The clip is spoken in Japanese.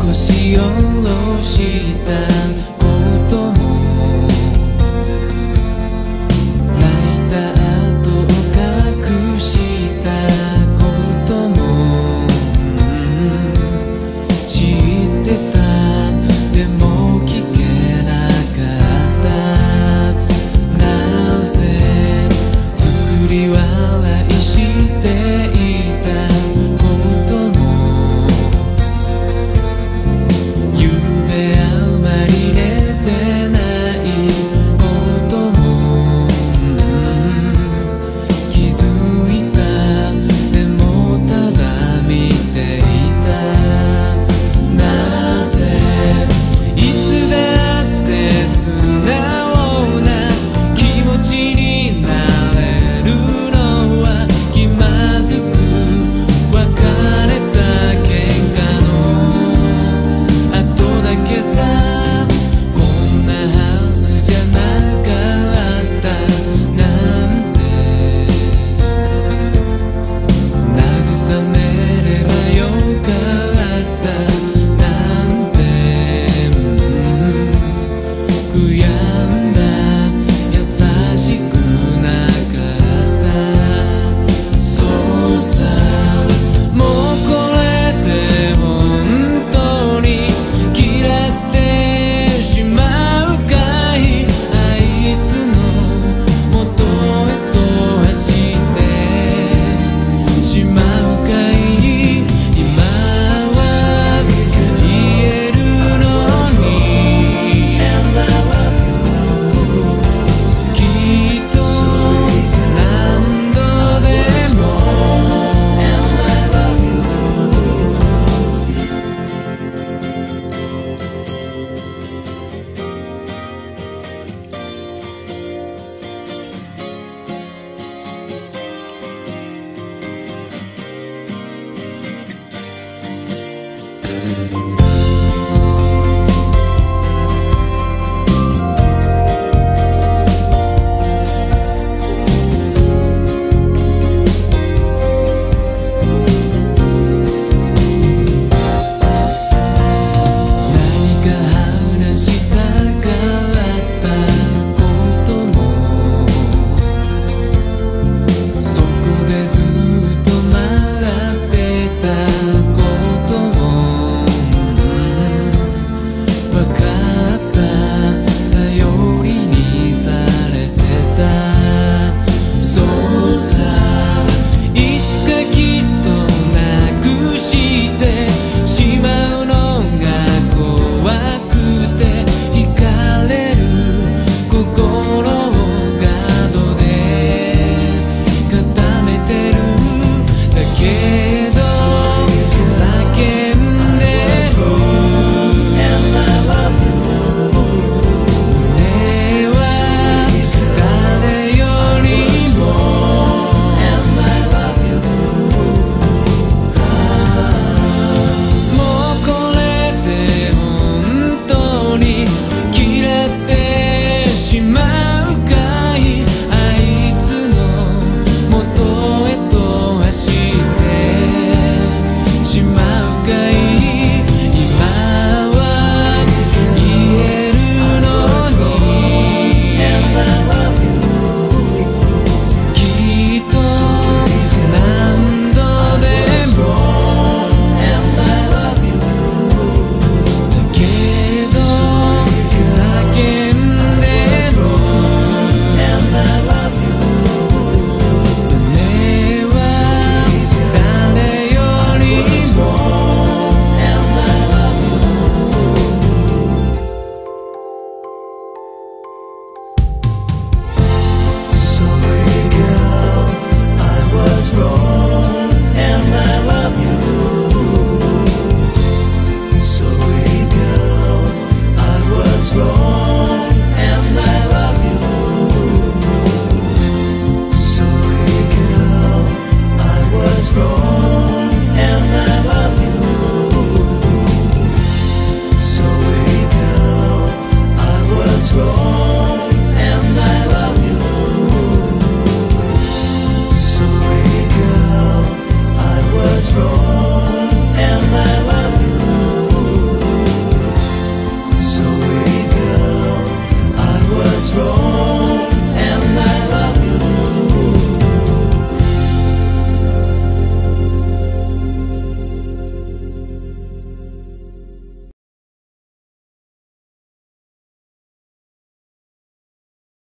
し下ろしたことも泣いた後を隠したことも知ってた。でも聞けなかった。なぜ作り笑いしていたことも夢あまり寝てないことも気づいた。でもただ見ていた。なぜいつだって素直な気持ちになれるのは気まずく別れた喧嘩の後だけさ。こんなはずじゃなかったなんて慰めればよかったなんて悔やんだ。優しくなかった。そうさ、もうこれで本当に嫌ってしまうかい。あいつの元へと走ってしまうかい。今は言えるのに好きと何度でも何か話したかったこともそこでずっと待ってたこともわかった。頼りにされてた。そうさ、いつかきっとなくしてしまうのが怖くて惹かれる心をガードで固めてる。だけど叫んでる。胸は誰よりももうこれで本当に嫌ってしまうかい。あいつの元へと走ってしまうかい。今は言えるのに好きと何度でもだけど叫んでる。胸は誰よりも Sorry girl, I was wrong.